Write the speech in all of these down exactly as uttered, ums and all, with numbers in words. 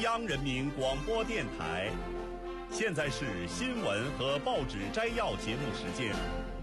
央人民广播电台。现在是新闻和报纸摘要节目时间。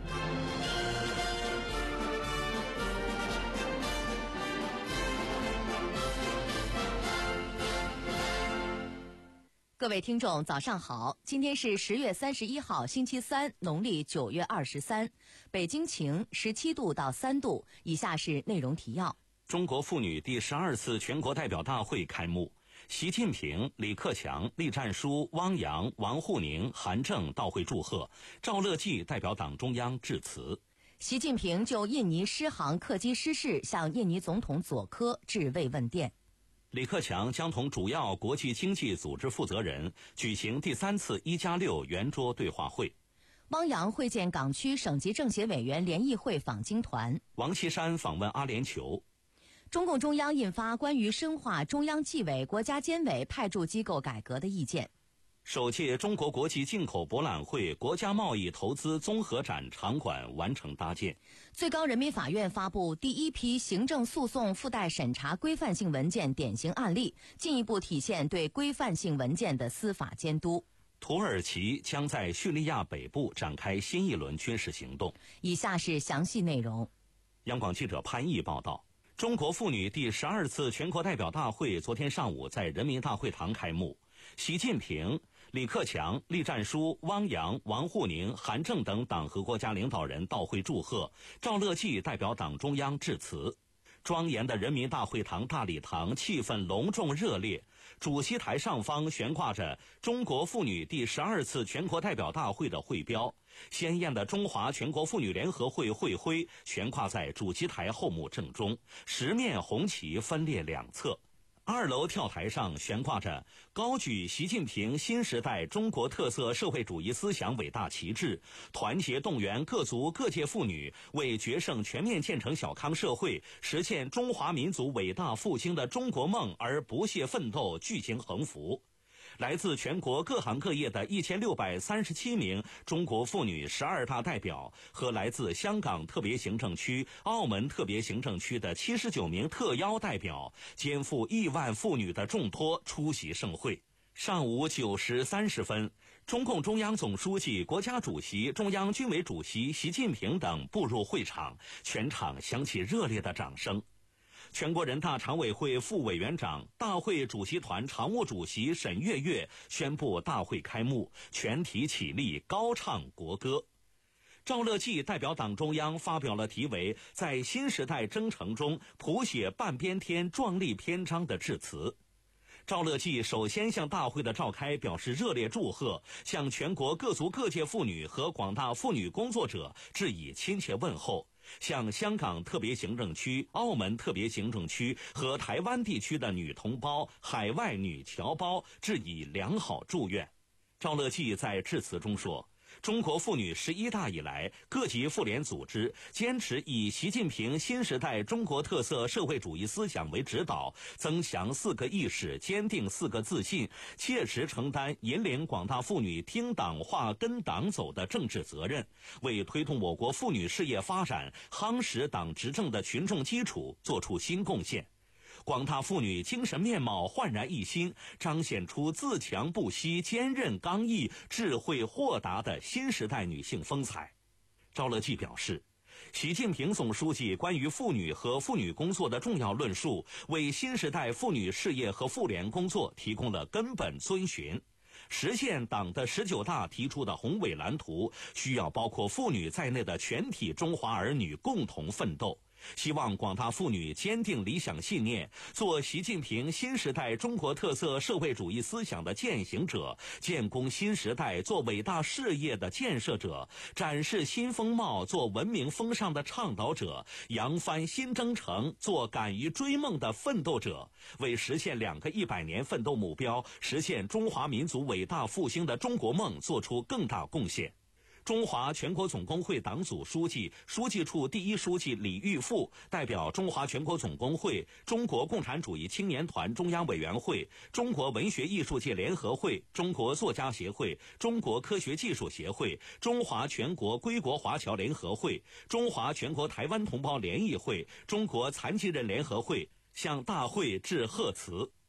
各位听众早上好，今天是十月三十一号星期三，农历九月二十三，北京晴，十七度到三度。以下是内容提要。 中国妇女第十二次全国代表大会开幕，习近平、李克强、栗战书、汪洋、王沪宁、韩正到会祝贺，赵乐际代表党中央致辞。 习近平就印尼狮航客机失事向印尼总统佐科致慰问电。 李克强将同主要国际经济组织负责人举行第三次一加六圆桌对话会。 汪洋会见港区省级政协委员联谊会访京团。 王岐山访问阿联酋。 中共中央印发关于深化中央纪委国家监委派驻机构改革的意见。 首届中国国际进口博览会国家贸易投资综合展场馆完成搭建。 最高人民法院发布第一批行政诉讼附带审查规范性文件典型案例，进一步体现对规范性文件的司法监督。 土耳其将在叙利亚北部展开新一轮军事行动。 以下是详细内容。 央广记者潘毅报道，中国妇女第十二次全国代表大会昨天上午在人民大会堂开幕。习近平、李克强、栗战书、汪洋、王沪宁、韩正等党和国家领导人到会祝贺，赵乐际代表党中央致辞。庄严的人民大会堂大礼堂气氛隆重热烈，主席台上方悬挂着中国妇女第十二次全国代表大会的会标，鲜艳的中华全国妇女联合会会徽悬挂在主席台后幕正中，十面红旗分列两侧。二楼跳台上悬挂着高举习近平新时代中国特色社会主义思想伟大旗帜，团结动员各族各界妇女为决胜全面建成小康社会，实现中华民族伟大复兴的中国梦而不懈奋斗，巨星横幅。来自全国各行各业的一千六百三十七名中国妇女十二大代表和来自香港特别行政区、澳门特别行政区的七十九名特邀代表，肩负亿万妇女的重托，出席盛会。上午九时三十分，中共中央总书记、国家主席、中央军委主席习近平等步入会场，全场响起热烈的掌声。全国人大常委会副委员长、大会主席团常务主席沈月月宣布大会开幕，全体起立高唱国歌。赵乐际代表党中央发表了题为“在新时代征程中谱写半边天壮丽篇章”的致辞。赵乐际首先向大会的召开表示热烈祝贺，向全国各族各界妇女和广大妇女工作者致以亲切问候，向香港特别行政区、澳门特别行政区和台湾地区的女同胞、海外女侨胞致以良好祝愿。赵乐际在致辞中说，中国妇女十一大以来，各级妇联组织坚持以习近平新时代中国特色社会主义思想为指导，增强四个意识，坚定四个自信，切实承担引领广大妇女听党话、跟党走的政治责任，为推动我国妇女事业发展、夯实党执政的群众基础作出新贡献。广大妇女精神面貌焕然一新，彰显出自强不息、坚韧刚毅、智慧豁达的新时代女性风采。赵乐际表示，习近平总书记关于妇女和妇女工作的重要论述，为新时代妇女事业和妇联工作提供了根本遵循。实现党的十九大提出的宏伟蓝图，需要包括妇女在内的全体中华儿女共同奋斗。希望广大妇女坚定理想信念，做习近平新时代中国特色社会主义思想的践行者，建功新时代做伟大事业的建设者，展示新风貌做文明风尚的倡导者，扬帆新征程做敢于追梦的奋斗者，为实现两个一百年奋斗目标，实现中华民族伟大复兴的中国梦做出更大贡献。中华全国总工会党组书记、书记处第一书记李玉富代表中华全国总工会、中国共产主义青年团中央委员会、中国文学艺术界联合会、中国作家协会、中国科学技术协会、中华全国归国华侨联合会、中华全国台湾同胞联谊会、中国残疾人联合会向大会致贺词。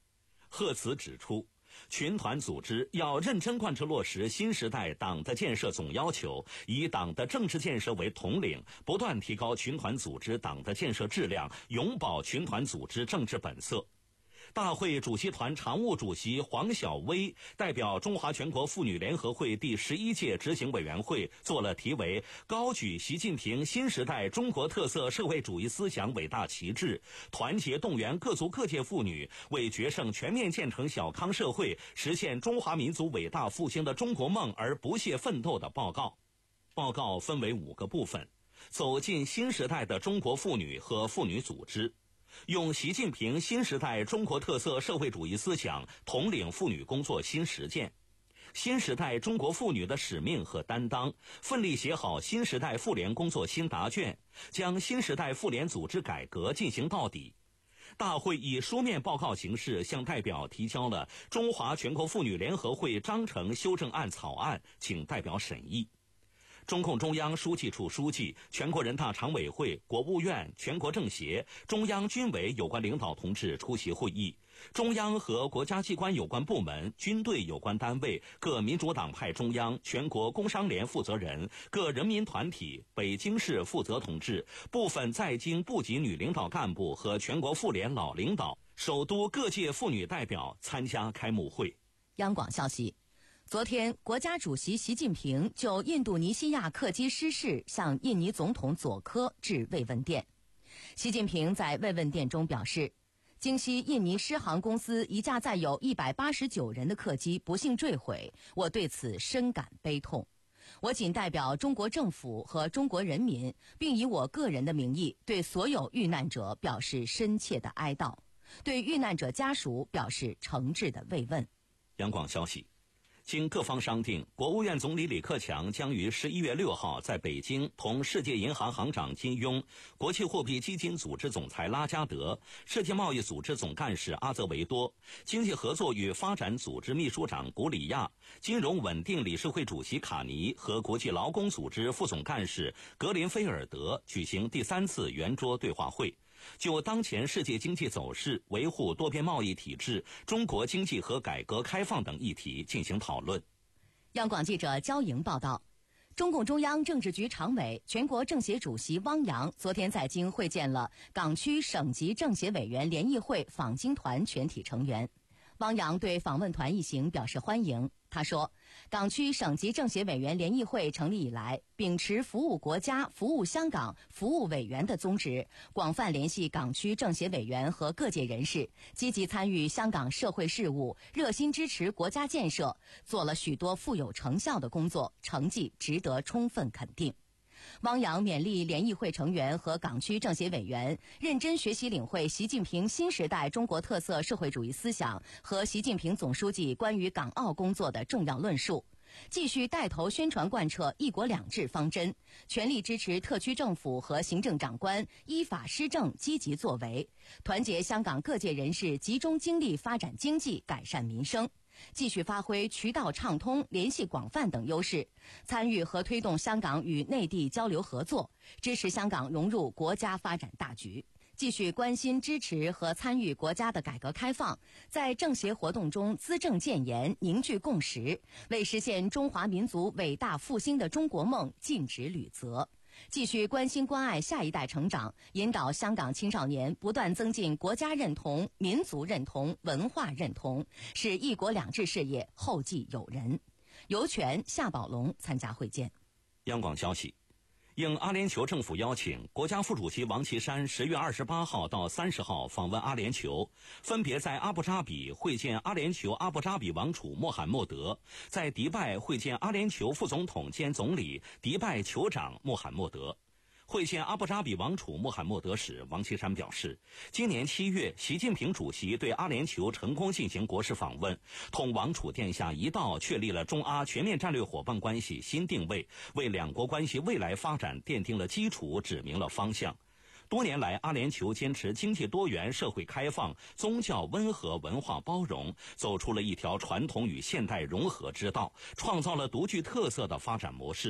贺词指出，群团组织要认真贯彻落实新时代党的建设总要求，以党的政治建设为统领，不断提高群团组织党的建设质量，永葆群团组织政治本色。大会主席团常务主席黄晓薇代表中华全国妇女联合会第十一届执行委员会做了题为高举习近平新时代中国特色社会主义思想伟大旗帜，团结动员各族各界妇女，为决胜全面建成小康社会，实现中华民族伟大复兴的中国梦而不懈奋斗的报告。报告分为五个部分：走进新时代的中国妇女和妇女组织，用习近平新时代中国特色社会主义思想统领妇女工作新实践，新时代中国妇女的使命和担当，奋力写好新时代妇联工作新答卷，将新时代妇联组织改革进行到底。大会以书面报告形式向代表提交了中华全国妇女联合会章程修正案草案，请代表审议。中共中央书记处书记、全国人大常委会、国务院、全国政协、中央军委有关领导同志出席会议，中央和国家机关有关部门、军队有关单位、各民主党派中央、全国工商联负责人、各人民团体、北京市负责同志、部分在京部级女领导干部和全国妇联老领导、首都各界妇女代表参加开幕会。 央广消息，昨天，国家主席习近平就印度尼西亚客机失事向印尼总统佐科致慰问电。习近平在慰问电中表示，惊悉印尼狮航公司一架载有一百八十九人的客机不幸坠毁，我对此深感悲痛。我谨代表中国政府和中国人民，并以我个人的名义，对所有遇难者表示深切的哀悼，对遇难者家属表示诚挚的慰问。 央广消息，经各方商定，国务院总理李克强将于十一月六号在北京同世界银行行长金庸、国际货币基金组织总裁拉加德、世界贸易组织总干事阿泽维多、经济合作与发展组织秘书长古里亚、金融稳定理事会主席卡尼和国际劳工组织副总干事格林菲尔德举行第三次圆桌对话会，就当前世界经济走势、维护多边贸易体制、中国经济和改革开放等议题进行讨论。 央广记者焦莹报道，中共中央政治局常委、全国政协主席汪洋昨天在京会见了港区省级政协委员联谊会访京团全体成员。汪洋对访问团一行表示欢迎。他说，港区省级政协委员联谊会成立以来，秉持服务国家、服务香港、服务委员的宗旨，广泛联系港区政协委员和各界人士，积极参与香港社会事务，热心支持国家建设，做了许多富有成效的工作，成绩值得充分肯定。汪洋勉励联谊会成员和港区政协委员认真学习领会习近平新时代中国特色社会主义思想和习近平总书记关于港澳工作的重要论述，继续带头宣传贯彻一国两制方针，全力支持特区政府和行政长官依法施政积极作为，团结香港各界人士集中精力发展经济、改善民生，继续发挥渠道畅通、联系广泛等优势，参与和推动香港与内地交流合作，支持香港融入国家发展大局，继续关心支持和参与国家的改革开放，在政协活动中资政建言，凝聚共识，为实现中华民族伟大复兴的中国梦尽职履责。继续关心关爱下一代成长，引导香港青少年不断增进国家认同、民族认同、文化认同，使一国两制事业后继有人。尤权、夏宝龙参加会见。 央广消息，应阿联酋政府邀请，国家副主席王岐山十月二十八号到三十号访问阿联酋，分别在阿布扎比会见阿联酋阿布扎比王储穆罕默德，在迪拜会见阿联酋副总统兼总理、迪拜酋长穆罕默德。会见阿布扎比王储穆罕默德时，王岐山表示，今年七月，习近平主席对阿联酋成功进行国事访问，同王储殿下一道确立了中阿全面战略伙伴关系新定位，为两国关系未来发展奠定了基础，指明了方向。多年来，阿联酋坚持经济多元、社会开放、宗教温和、文化包容，走出了一条传统与现代融合之道，创造了独具特色的发展模式。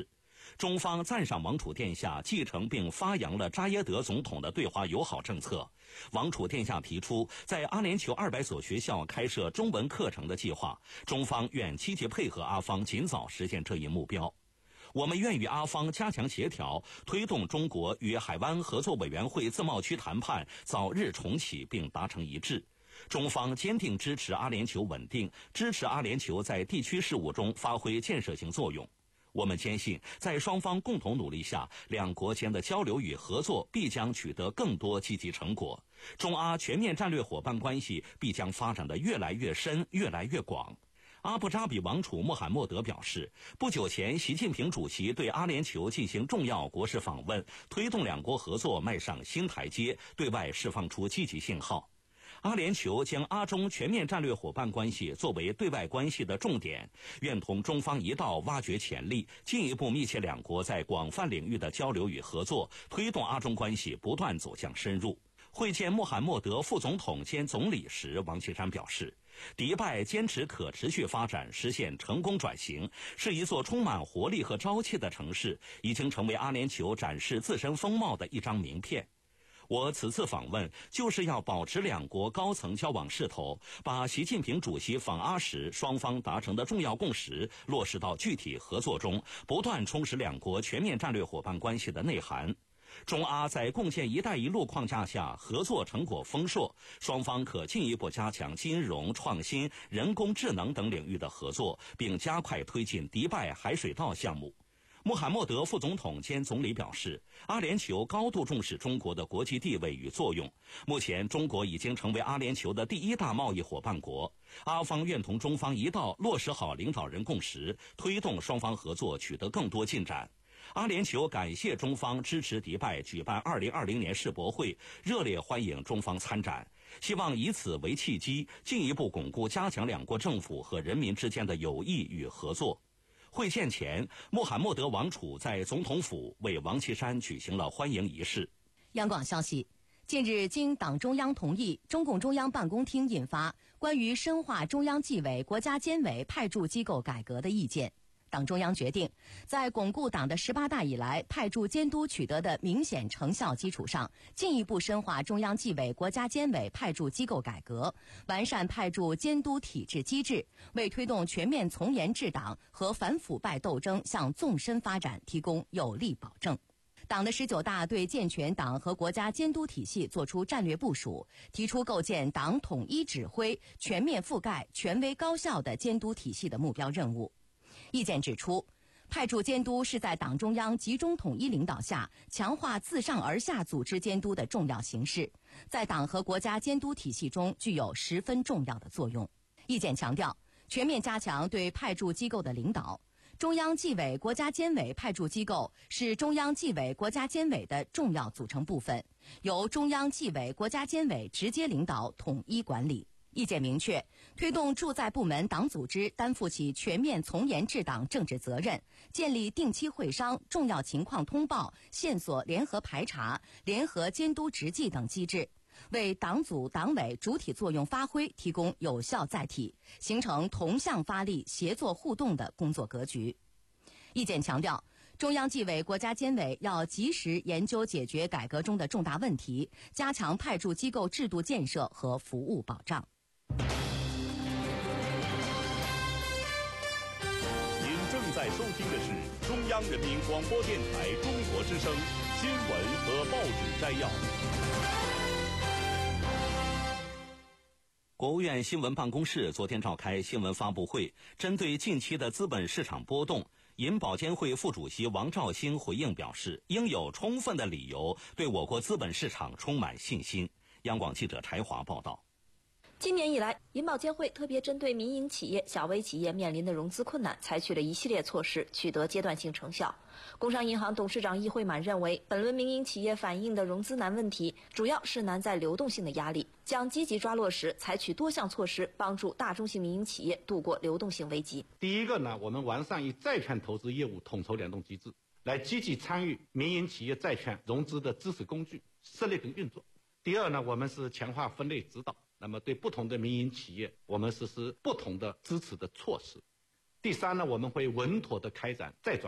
中方赞赏王储殿下继承并发扬了扎耶德总统的对华友好政策。王储殿下提出在阿联酋二百所学校开设中文课程的计划，中方愿积极配合阿方尽早实现这一目标。我们愿与阿方加强协调，推动中国与海湾合作委员会自贸区谈判早日重启并达成一致。中方坚定支持阿联酋稳定，支持阿联酋在地区事务中发挥建设性作用。我们坚信，在双方共同努力下，两国间的交流与合作必将取得更多积极成果，中阿全面战略伙伴关系必将发展得越来越深、越来越广。阿布扎比王储穆罕默德表示，不久前习近平主席对阿联酋进行重要国事访问，推动两国合作迈上新台阶，对外释放出积极信号。阿联酋将阿中全面战略伙伴关系作为对外关系的重点，愿同中方一道挖掘潜力，进一步密切两国在广泛领域的交流与合作，推动阿中关系不断走向深入。会见穆罕默德副总统兼总理时，王岐山表示，迪拜坚持可持续发展，实现成功转型，是一座充满活力和朝气的城市，已经成为阿联酋展示自身风貌的一张名片。我此次访问就是要保持两国高层交往势头，把习近平主席访阿时双方达成的重要共识落实到具体合作中，不断充实两国全面战略伙伴关系的内涵。中阿在共建“一带一路”框架下合作成果丰硕，双方可进一步加强金融、创新、人工智能等领域的合作，并加快推进迪拜海水道项目。穆罕默德副总统兼总理表示，阿联酋高度重视中国的国际地位与作用。目前，中国已经成为阿联酋的第一大贸易伙伴国。阿方愿同中方一道落实好领导人共识，推动双方合作取得更多进展。阿联酋感谢中方支持迪拜举办二零二零年世博会，热烈欢迎中方参展，希望以此为契机，进一步巩固加强两国政府和人民之间的友谊与合作。会见前，穆罕默德王储在总统府为王岐山举行了欢迎仪式。 央广消息，近日经党中央同意，中共中央办公厅印发关于深化中央纪委国家监委派驻机构改革的意见。党中央决定，在巩固党的十八大以来派驻监督取得的明显成效基础上，进一步深化中央纪委国家监委派驻机构改革，完善派驻监督体制机制，为推动全面从严治党和反腐败斗争向纵深发展提供有力保证。党的十九大对健全党和国家监督体系作出战略部署，提出构建党统一指挥、全面覆盖、权威高效的监督体系的目标任务。意见指出，派驻监督是在党中央集中统一领导下强化自上而下组织监督的重要形式，在党和国家监督体系中具有十分重要的作用。意见强调，全面加强对派驻机构的领导。中央纪委国家监委派驻机构是中央纪委国家监委的重要组成部分，由中央纪委国家监委直接领导统一管理。意见明确，推动驻在部门党组织担负起全面从严治党政治责任，建立定期会商、重要情况通报、线索联合排查、联合监督执纪等机制，为党组党委主体作用发挥提供有效载体，形成同向发力、协作互动的工作格局。意见强调，中央纪委国家监委要及时研究解决改革中的重大问题，加强派驻机构制度建设和服务保障。 您正在收听的是中央人民广播电台中国之声新闻和报纸摘要。 国务院新闻办公室昨天召开新闻发布会，针对近期的资本市场波动，银保监会副主席王兆兴回应表示，应有充分的理由对我国资本市场充满信心。央广记者柴华报道。 今年以来，银保监会特别针对民营企业、小微企业面临的融资困难，采取了一系列措施，取得阶段性成效。工商银行董事长易会满认为，本轮民营企业反映的融资难问题，主要是难在流动性的压力，将积极抓落实，采取多项措施，帮助大中型民营企业度过流动性危机。 第一个呢，我们完善以债券投资业务统筹联动机制，来积极参与民营企业债券融资的支持工具设立跟运作。第二呢，我们是强化分类指导，那么对不同的民营企业，我们实施不同的支持的措施。第三呢，我们会稳妥的开展债转股，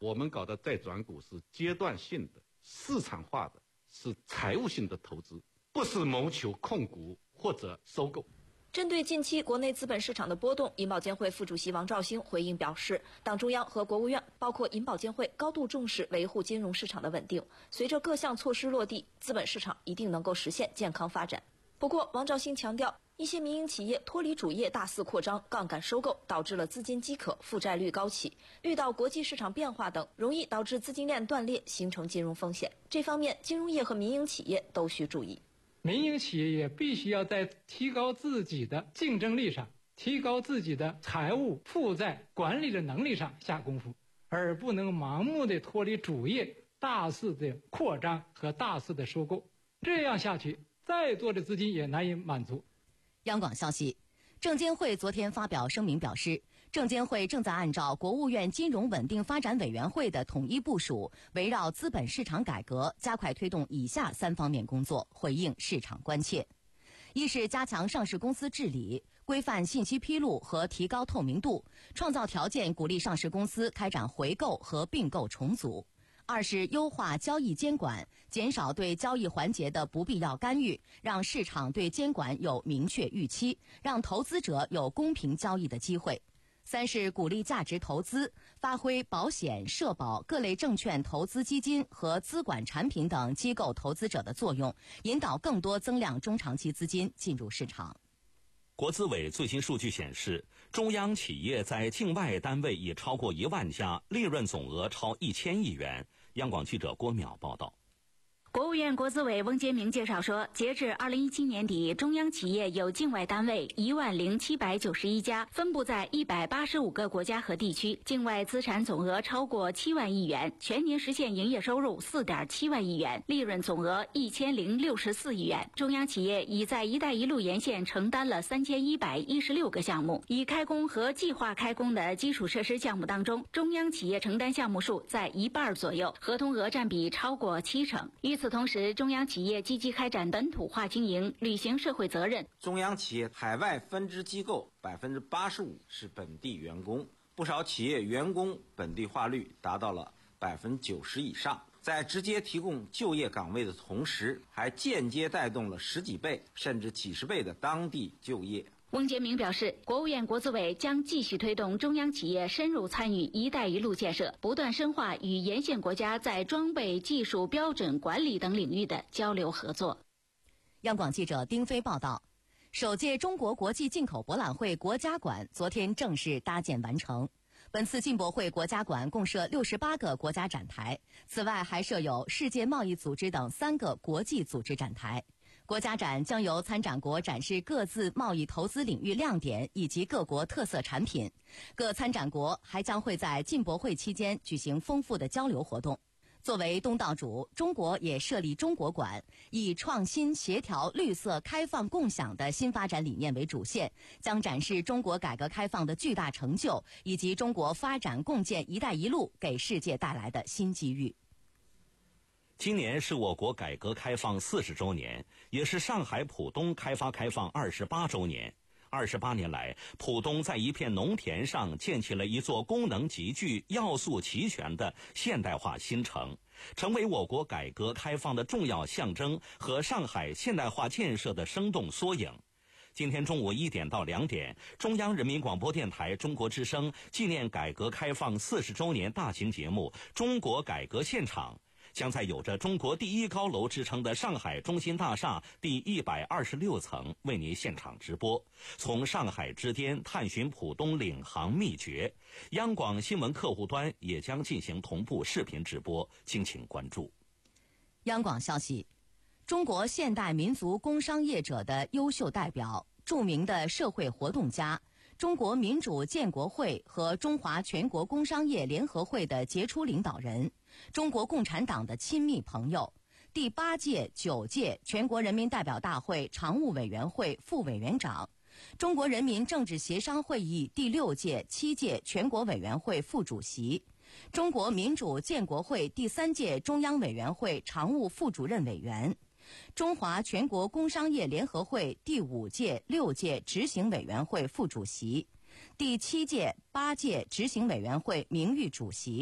我们搞的再转股是阶段性的、市场化的，是财务性的投资，不是谋求控股或者收购。 针对近期国内资本市场的波动，银保监会副主席王兆兴回应表示，党中央和国务院包括银保监会高度重视维护金融市场的稳定，随着各项措施落地，资本市场一定能够实现健康发展。不过，王兆兴强调，一些民营企业脱离主业大肆扩张、杠杆收购，导致了资金饥渴、负债率高企，遇到国际市场变化等，容易导致资金链断裂，形成金融风险。这方面，金融业和民营企业都需注意。 民营企业也必须要在提高自己的竞争力上，提高自己的财务负债管理的能力上下功夫，而不能盲目的脱离主业大肆的扩张和大肆的收购。这样下去，再多的资金也难以满足。 央广消息，证监会昨天发表声明表示，证监会正在按照国务院金融稳定发展委员会的统一部署，围绕资本市场改革，加快推动以下三方面工作，回应市场关切。一是加强上市公司治理，规范信息披露和提高透明度，创造条件鼓励上市公司开展回购和并购重组。二是优化交易监管，减少对交易环节的不必要干预，让市场对监管有明确预期，让投资者有公平交易的机会。三是鼓励价值投资，发挥保险、社保、各类证券投资基金和资管产品等机构投资者的作用，引导更多增量中长期资金进入市场。 国资委最新数据显示，中央企业在境外单位已超过一万家，利润总额超一千亿元。央广记者郭淼报道。 国务院国资委翁杰明介绍说，截至二零一七年底，中央企业有境外单位一万零七百九十一家，分布在一百八十五个国家和地区，境外资产总额超过七万亿元，全年实现营业收入四点七万亿元，利润总额一千零六十四亿元。中央企业已在“一带一路”沿线承担了三千一百一十六个项目，已开工和计划开工的基础设施项目当中，中央企业承担项目数在一半左右，合同额占比超过七成。与此同时，中央企业积极开展本土化经营，履行社会责任。 中央企业海外分支机构百分之八十五是本地员工，不少企业员工本地化率达到了百分之九十以上。在直接提供就业岗位的同时，还间接带动了十几倍甚至几十倍的当地就业。 翁杰明表示，国务院国资委将继续推动中央企业深入参与“一带一路”建设，不断深化与沿线国家在装备、技术、标准管理等领域的交流合作。 央广记者丁飞报道，首届中国国际进口博览会国家馆昨天正式搭建完成。本次进博会国家馆共设六十八个国家展台，此外还设有世界贸易组织等三个国际组织展台。国家展将由参展国展示各自贸易投资领域亮点以及各国特色产品，各参展国还将会在进博会期间举行丰富的交流活动。作为东道主，中国也设立中国馆，以创新、协调、绿色、开放、共享的新发展理念为主线，将展示中国改革开放的巨大成就，以及中国发展共建“一带一路”给世界带来的新机遇。 今年是我国改革开放四十周年，也是上海浦东开发开放二十八周年。二十八年来，浦东在一片农田上建起了一座功能极具、要素齐全的现代化新城，成为我国改革开放的重要象征和上海现代化建设的生动缩影。今天中午一点到两点，中央人民广播电台中国之声纪念改革开放四十周年大型节目《中国改革现场》将在有着中国第一高楼之称的上海中心大厦第一百二十六层为您现场直播，从上海之巅探寻浦东领航秘诀。央广新闻客户端也将进行同步视频直播，敬请关注。 央广消息，中国现代民族工商业者的优秀代表、著名的社会活动家、中国民主建国会和中华全国工商业联合会的杰出领导人，中国共产党的亲密朋友，第八届、九届全国人民代表大会常务委员会副委员长，中国人民政治协商会议第六届、七届全国委员会副主席，中国民主建国会第三届中央委员会常务副主任委员，中华全国工商业联合会第五届、六届执行委员会副主席，第七届、八届执行委员会名誉主席，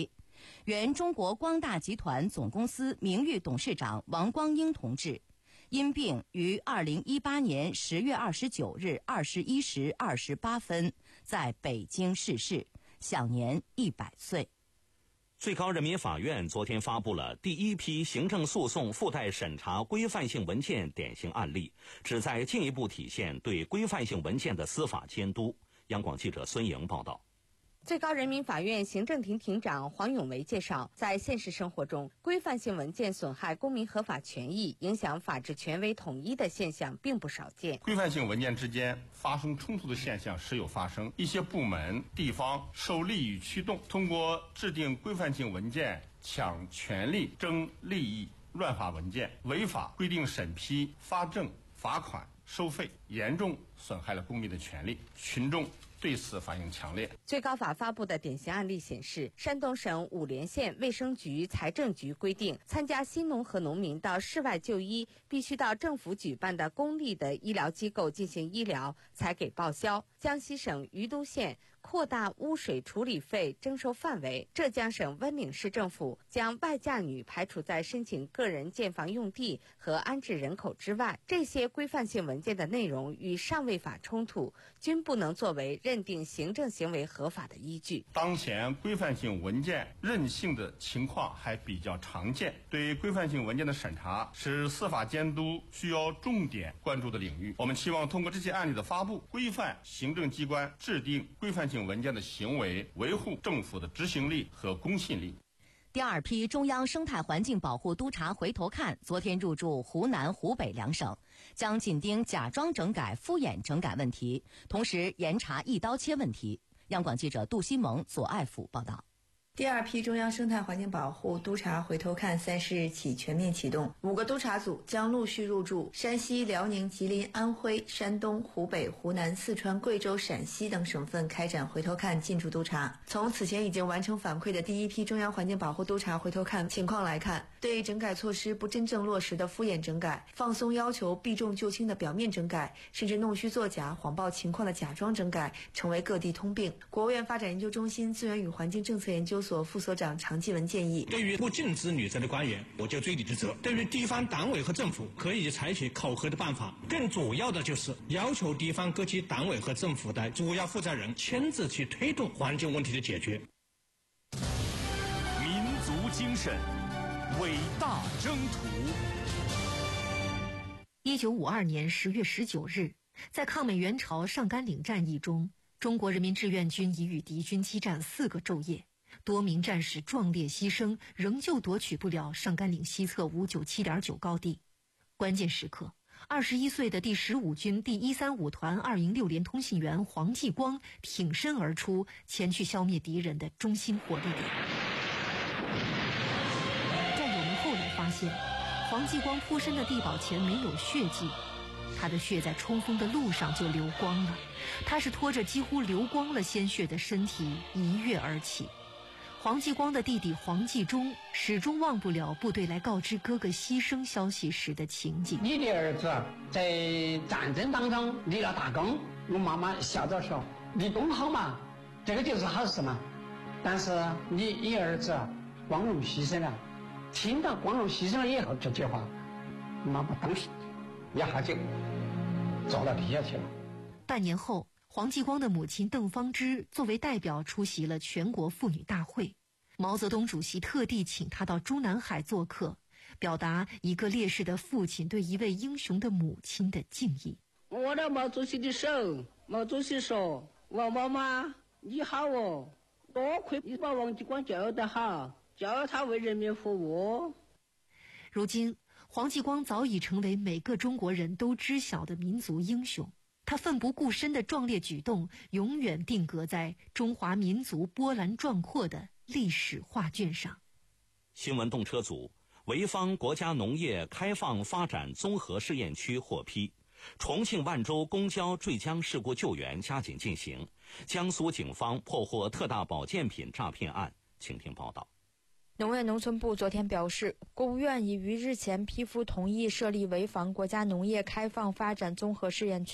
原中国光大集团总公司名誉董事长王光英同志，因病于二零一八年十月二十九日二十一时二十八分在北京逝世，享年一百岁。 最高人民法院昨天发布了第一批行政诉讼附带审查规范性文件典型案例，旨在进一步体现对规范性文件的司法监督。央广记者孙莹报道。 最高人民法院行政庭庭长黄永维介绍，在现实生活中，规范性文件损害公民合法权益、影响法治权威统一的现象并不少见。 规范性文件之间发生冲突的现象时有发生，一些部门、地方受利益驱动，通过制定规范性文件抢权利、争利益、乱发文件、违法规定审批、发证、罚款、收费，严重损害了公民的权利，群众对此反应强烈。 最高法发布的典型案例显示，山东省五莲县卫生局、财政局规定，参加新农合农民到市外就医，必须到政府举办的公立的医疗机构进行医疗，才给报销。江西省于都县扩大污水处理费征收范围，浙江省温岭市政府将外嫁女排除在申请个人建房用地和安置人口之外。这些规范性文件的内容与上位法冲突，均不能作为认定行政行为合法的依据。 当前规范性文件任性的情况还比较常见，对规范性文件的审查是司法监督需要重点关注的领域。我们期望通过这些案例的发布，规范行政机关制定规范性文件的行为，维护政府的执行力和公信力。 第二批中央生态环境保护督察回头看昨天入驻湖南、湖北两省，将紧盯假装整改、敷衍整改问题，同时严查一刀切问题。央广记者杜新萌、左爱甫报道。 第二批中央生态环境保护督察回头看三十日起全面启动，五个督察组将陆续入驻山西、辽宁、吉林、安徽、山东、湖北、湖南、四川、贵州、陕西等省份开展回头看进驻督查。从此前已经完成反馈的第一批中央环境保护督察回头看情况来看，对整改措施不真正落实的敷衍整改、放松要求避重就轻的表面整改，甚至弄虚作假、谎报情况的假装整改，成为各地通病。国务院发展研究中心资源与环境政策研究所副所长常继文建议， 对于不尽职履责的官员，我就追理之责；对于地方党委和政府，可以采取考核的办法。更主要的就是要求地方各级党委和政府的主要负责人亲自去推动环境问题的解决。 民族精神，伟大征途。 一九五二年十月十九日，在抗美援朝上甘岭战役中，中国人民志愿军已与敌军激战四个昼夜，多名战士壮烈牺牲，仍旧夺取不了上甘岭西侧 五九七点九 高地。关键时刻，二十一岁的第十五军第一三五团二营六连通信员黄继光挺身而出，前去消灭敌人的中心火力点。战友们后来发现，黄继光扑身的地堡前没有血迹，他的血在冲锋的路上就流光了，他是拖着几乎流光了鲜血的身体一跃而起。黄继光的弟弟黄继忠始终忘不了部队来告知哥哥牺牲消息时的情景。 你的儿子在战争当中立了大功，我妈妈笑着说：“立功好嘛，这个就是好事嘛。”但是你你儿子光荣牺牲了。听到光荣牺牲了以后，这句话，妈妈当时一下就走到地下去了。 半年后，黄继光的母亲邓芳芝作为代表出席了全国妇女大会，毛泽东主席特地请她到中南海做客，表达一个烈士的父亲对一位英雄的母亲的敬意。 握着毛主席的手，毛主席说：“王妈妈，你好哦，多亏你把王继光教得好，教他为人民服务。” 如今，黄继光早已成为每个中国人都知晓的民族英雄。他奋不顾身的壮烈举动，永远定格在中华民族波澜壮阔的历史画卷上。 新闻动车组潍坊国家农业开放发展综合试验区获批，重庆万州公交坠江事故救援加紧进行，江苏警方破获特大保健品诈骗案。请听报道。 农业农村部昨天表示，国务院已于日前批复同意设立潍坊国家农业开放发展综合试验区。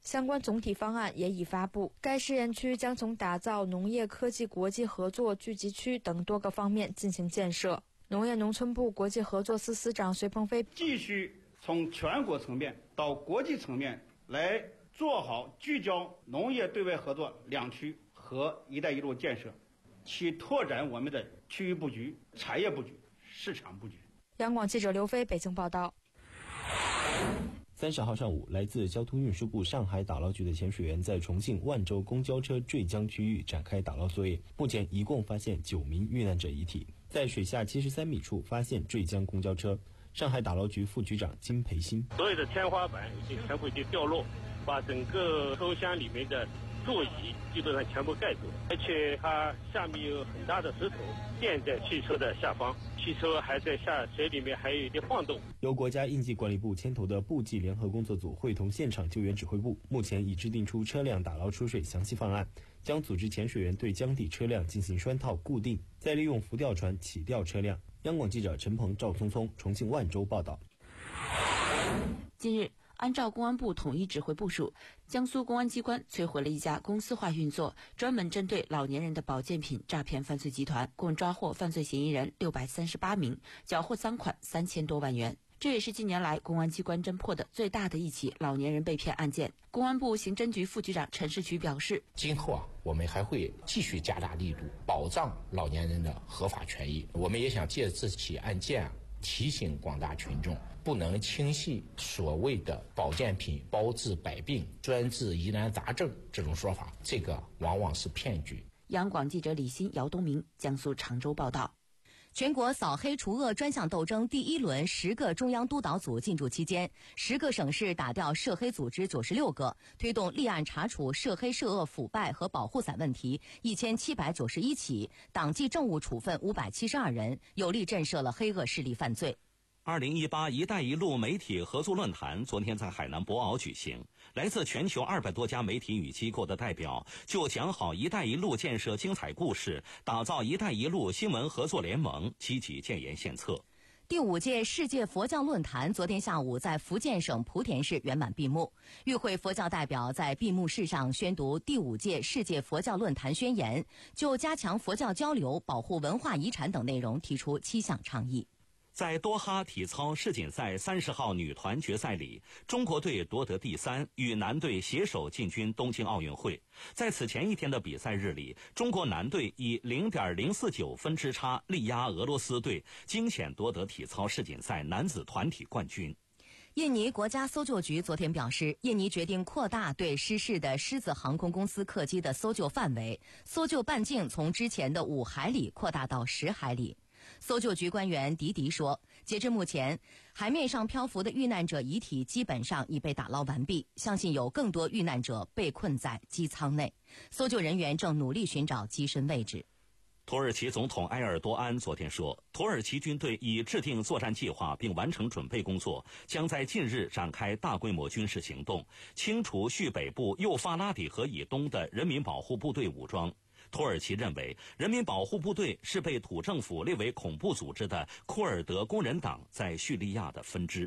相关总体方案也已发布。该试验区将从打造农业科技国际合作聚集区等多个方面进行建设。农业农村部国际合作司司长隋鹏飞继续从全国层面到国际层面来做好聚焦农业对外合作两区和“一带一路”建设，去拓展我们的区域布局、产业布局、市场布局。 央广记者刘飞北京报道。 三十号上午，来自交通运输部上海打捞局的潜水员在重庆万州公交车坠江区域展开打捞作业，目前一共发现九名遇难者遗体，在水下七十三米处发现坠江公交车。上海打捞局副局长金培新： 所有的天花板已经全部已经掉落，把整个车厢里面的座椅基本上全部盖住，而且它下面有很大的石头垫在汽车的下方，汽车还在下水里面还有一点晃动。 由国家应急管理部牵头的部际联合工作组会同现场救援指挥部，目前已制定出车辆打捞出水详细方案，将组织潜水员对江底车辆进行栓套固定，再利用浮吊船起吊车辆。央广记者陈鹏、赵聪聪重庆万州报道。 近日，按照公安部统一指挥部署，江苏公安机关摧毁了一家公司化运作、专门针对老年人的保健品诈骗犯罪集团，共抓获犯罪嫌疑人六百三十八名，缴获赃款三千多万元。这也是近年来公安机关侦破的最大的一起老年人被骗案件。公安部刑侦局副局长陈世渠表示， 今后啊，我们还会继续加大力度，保障老年人的合法权益。我们也想借这起案件啊，提醒广大群众，不能轻信所谓的保健品包治百病、专治疑难杂症这种说法，这个往往是骗局。 央广记者李欣、姚东明，江苏常州报道。 全国扫黑除恶专项斗争第一轮十个中央督导组进驻期间，十个省市打掉涉黑组织九十六个，推动立案查处涉黑涉恶腐败和保护伞问题一千七百九十一起，党纪政务处分五百七十二人，有力震慑了黑恶势力犯罪。 二零一八“一带一路”媒体合作论坛昨天在海南博鳌举行，来自全球二百多家媒体与机构的代表就讲好“一带一路”建设精彩故事，打造“一带一路”新闻合作联盟，积极建言献策。 第五届世界佛教论坛昨天下午在福建省莆田市圆满闭幕。与会佛教代表在闭幕式上宣读第五届世界佛教论坛宣言，就加强佛教交流、保护文化遗产等内容提出七项倡议。 在多哈体操世锦赛三十号女团决赛里，中国队夺得第三，与男队携手进军东京奥运会。在此前一天的比赛日里，中国男队以 零点零四九 分之差力压俄罗斯队，惊险夺得体操世锦赛男子团体冠军。 印尼国家搜救局昨天表示，印尼决定扩大对失事的狮子航空公司客机的搜救范围，搜救半径从之前的五海里扩大到十海里。搜救局官员迪迪说，截至目前，海面上漂浮的遇难者遗体基本上已被打捞完毕，相信有更多遇难者被困在机舱内。搜救人员正努力寻找机身位置。 土耳其总统埃尔多安昨天说，土耳其军队已制定作战计划并完成准备工作，将在近日展开大规模军事行动，清除叙北部幼发拉底河以东的人民保护部队武装。土耳其认为，人民保护部队是被土政府列为恐怖组织的库尔德工人党在叙利亚的分支。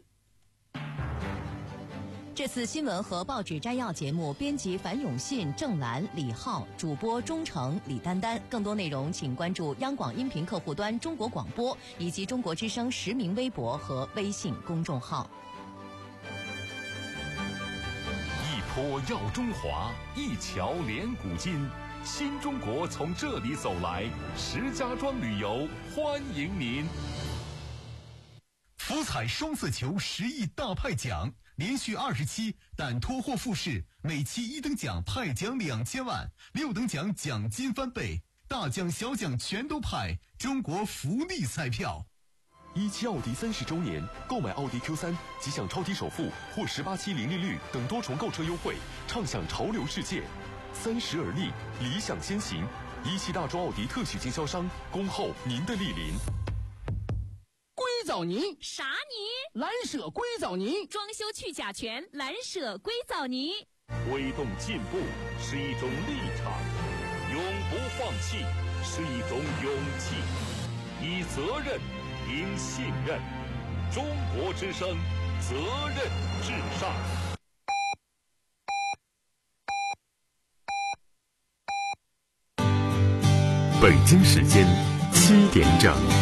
这次新闻和报纸摘要节目编辑樊永信、郑兰、李浩，主播钟诚、李丹丹。更多内容请关注央广音频客户端中国广播以及中国之声实名微博和微信公众号。 一坡耀中华，一桥连古今。新中国从这里走来，石家庄旅游欢迎您。 福彩双色球十亿大派奖，连续二十期但脱获复试，每期一等奖派奖两千万，六等奖奖金翻倍，大奖小奖全都派。中国福利彩票。 一汽奥迪三十周年，购买奥迪 Q 三即享超低首付或十八期零利率等多重购车优惠，畅享潮流世界。三十而立，理想先行。一汽大众奥迪特许经销商，恭候您的莅临。 硅藻泥啥泥？ 蓝舍硅藻泥， 装修去甲醛，蓝舍硅藻泥。 推动进步是一种立场，永不放弃是一种勇气，以责任赢信任。中国之声，责任至上。 北京时间七点整。